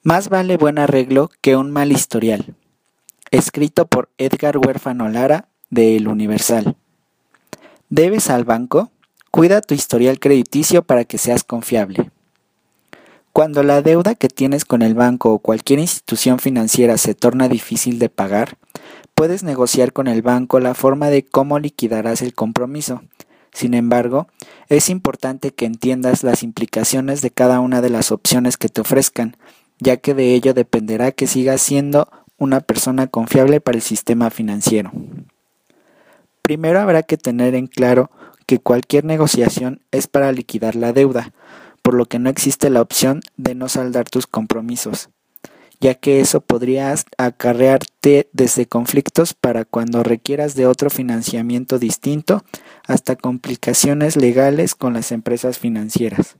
Más vale buen arreglo que un mal historial. Escrito por Edgar Huérfano Lara de El Universal. ¿Debes al banco? Cuida tu historial crediticio para que seas confiable. Cuando la deuda que tienes con el banco o cualquier institución financiera se torna difícil de pagar, puedes negociar con el banco la forma de cómo liquidarás el compromiso. Sin embargo, es importante que entiendas las implicaciones de cada una de las opciones que te ofrezcan, ya que de ello dependerá que sigas siendo una persona confiable para el sistema financiero. Primero habrá que tener en claro que cualquier negociación es para liquidar la deuda, por lo que no existe la opción de no saldar tus compromisos, ya que eso podría acarrearte desde conflictos para cuando requieras de otro financiamiento distinto hasta complicaciones legales con las empresas financieras.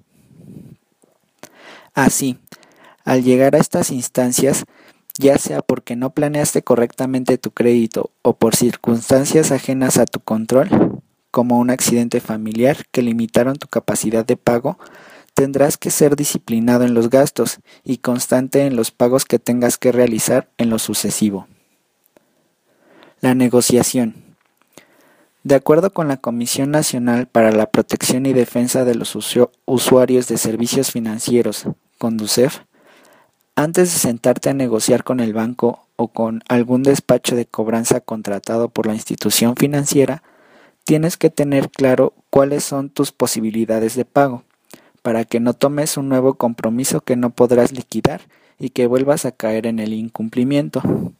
Así, al llegar a estas instancias, ya sea porque no planeaste correctamente tu crédito o por circunstancias ajenas a tu control, como un accidente familiar que limitaron tu capacidad de pago, tendrás que ser disciplinado en los gastos y constante en los pagos que tengas que realizar en lo sucesivo. La negociación. De acuerdo con la Comisión Nacional para la Protección y Defensa de los Usuarios de Servicios Financieros, Conducef, antes de sentarte a negociar con el banco o con algún despacho de cobranza contratado por la institución financiera, tienes que tener claro cuáles son tus posibilidades de pago, para que no tomes un nuevo compromiso que no podrás liquidar y que vuelvas a caer en el incumplimiento.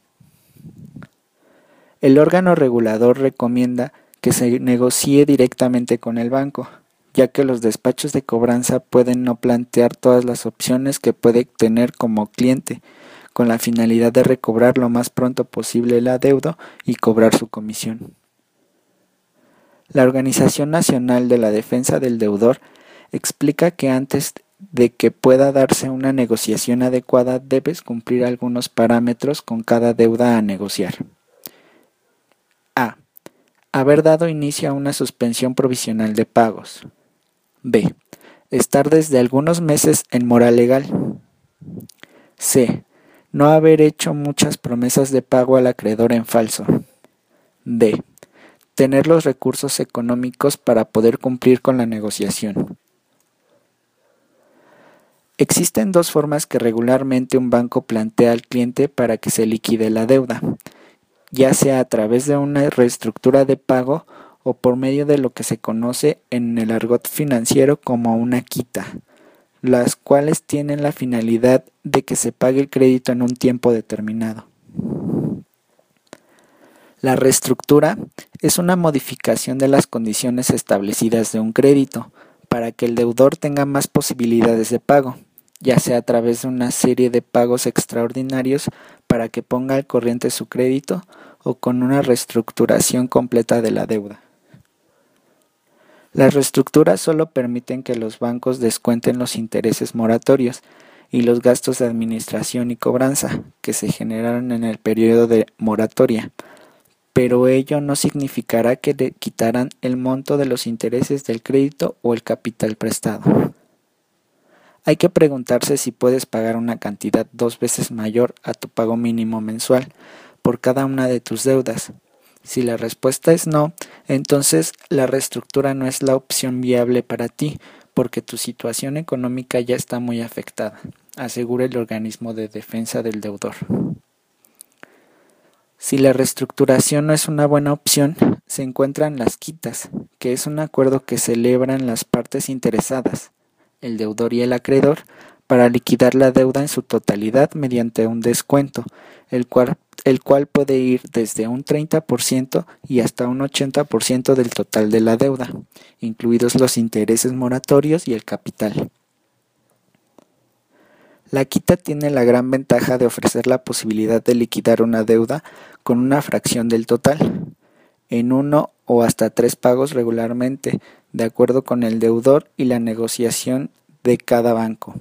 El órgano regulador recomienda que se negocie directamente con el banco, ya que los despachos de cobranza pueden no plantear todas las opciones que puede tener como cliente, con la finalidad de recobrar lo más pronto posible el adeudo y cobrar su comisión. La Organización Nacional de la Defensa del Deudor explica que antes de que pueda darse una negociación adecuada debes cumplir algunos parámetros con cada deuda a negociar. A. Haber dado inicio a una suspensión provisional de pagos. B. Estar desde algunos meses en mora legal. C. No haber hecho muchas promesas de pago al acreedor en falso. D. Tener los recursos económicos para poder cumplir con la negociación. Existen dos formas que regularmente un banco plantea al cliente para que se liquide la deuda, ya sea a través de una reestructura de pago o por medio de lo que se conoce en el argot financiero como una quita, las cuales tienen la finalidad de que se pague el crédito en un tiempo determinado. La reestructura es una modificación de las condiciones establecidas de un crédito para que el deudor tenga más posibilidades de pago, ya sea a través de una serie de pagos extraordinarios para que ponga al corriente su crédito o con una reestructuración completa de la deuda. Las reestructuras solo permiten que los bancos descuenten los intereses moratorios y los gastos de administración y cobranza que se generaron en el periodo de moratoria, pero ello no significará que le quitarán el monto de los intereses del crédito o el capital prestado. Hay que preguntarse si puedes pagar una cantidad 2 veces mayor a tu pago mínimo mensual por cada una de tus deudas. Si la respuesta es no, entonces la reestructura no es la opción viable para ti, porque tu situación económica ya está muy afectada, asegura el organismo de defensa del deudor. Si la reestructuración no es una buena opción, se encuentran las quitas, que es un acuerdo que celebran las partes interesadas, el deudor y el acreedor, para liquidar la deuda en su totalidad mediante un descuento, el cual puede ir desde un 30% y hasta un 80% del total de la deuda, incluidos los intereses moratorios y el capital. La quita tiene la gran ventaja de ofrecer la posibilidad de liquidar una deuda con una fracción del total, en 1 o hasta 3 pagos regularmente, de acuerdo con el deudor y la negociación de cada banco.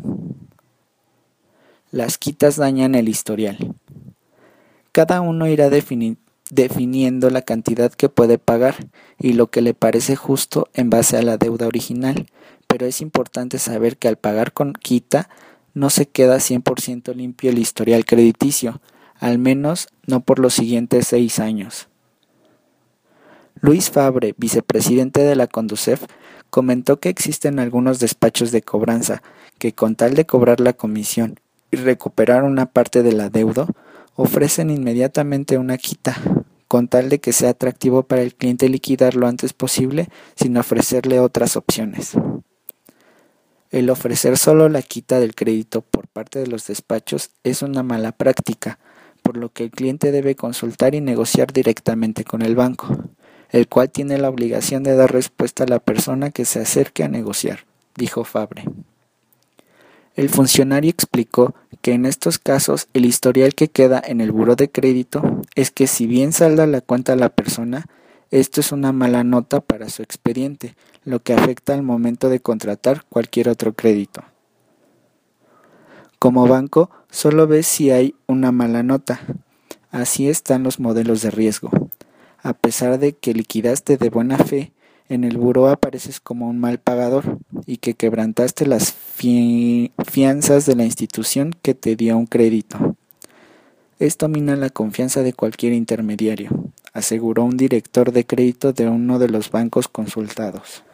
Las quitas dañan el historial. Cada uno irá definiendo la cantidad que puede pagar y lo que le parece justo en base a la deuda original, pero es importante saber que al pagar con quita no se queda 100% limpio el historial crediticio, al menos no por los siguientes 6 años. Luis Fabre, vicepresidente de la Conducef, comentó que existen algunos despachos de cobranza que, con tal de cobrar la comisión y recuperar una parte del adeudo, ofrecen inmediatamente una quita, con tal de que sea atractivo para el cliente liquidar lo antes posible sin ofrecerle otras opciones. El ofrecer solo la quita del crédito por parte de los despachos es una mala práctica, por lo que el cliente debe consultar y negociar directamente con el banco, el cual tiene la obligación de dar respuesta a la persona que se acerque a negociar, dijo Fabre. El funcionario explicó que en estos casos el historial que queda en el buró de crédito es que si bien salda la cuenta a la persona, esto es una mala nota para su expediente, lo que afecta al momento de contratar cualquier otro crédito. Como banco, solo ves si hay una mala nota. Así están los modelos de riesgo. A pesar de que liquidaste de buena fe, en el buró apareces como un mal pagador y que quebrantaste las fianzas de la institución que te dio un crédito. Esto mina la confianza de cualquier intermediario, aseguró un director de crédito de uno de los bancos consultados.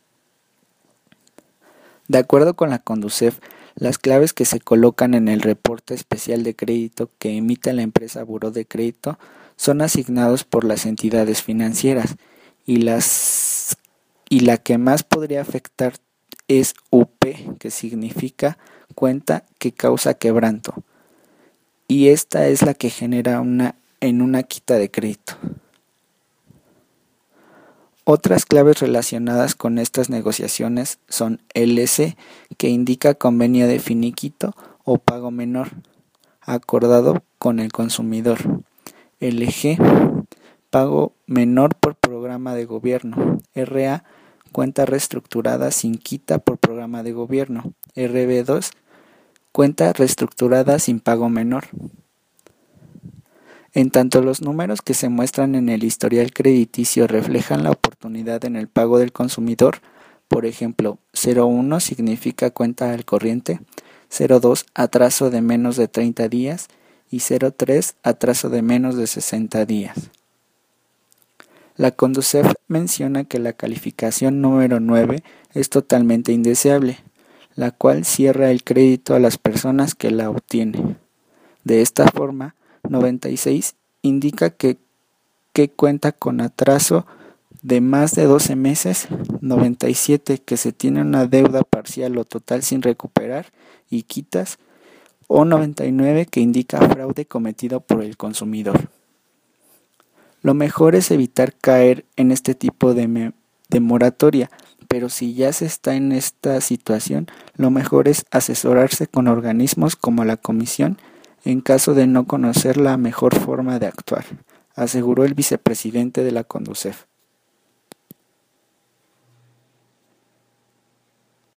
De acuerdo con la Conducef, las claves que se colocan en el reporte especial de crédito que emite la empresa Buró de Crédito son asignados por las entidades financieras y la que más podría afectar es UP, que significa cuenta que causa quebranto, y esta es la que genera una quita de crédito. Otras claves relacionadas con estas negociaciones son LC, que indica convenio de finiquito o pago menor, acordado con el consumidor. LG, pago menor por programa de gobierno. RA, cuenta reestructurada sin quita por programa de gobierno. RB2, cuenta reestructurada sin pago menor. En tanto los números que se muestran en el historial crediticio reflejan la oportunidad en el pago del consumidor, por ejemplo, 01 significa cuenta al corriente, 02 atraso de menos de 30 días y 03 atraso de menos de 60 días. La Conducef menciona que la calificación número 9 es totalmente indeseable, la cual cierra el crédito a las personas que la obtienen. De esta forma, 96 indica que cuenta con atraso de más de 12 meses, 97 que se tiene una deuda parcial o total sin recuperar y quitas, o 99 que indica fraude cometido por el consumidor. Lo mejor es evitar caer en este tipo de moratoria, pero si ya se está en esta situación, lo mejor es asesorarse con organismos como la Comisión en caso de no conocer la mejor forma de actuar, aseguró el vicepresidente de la Conducef.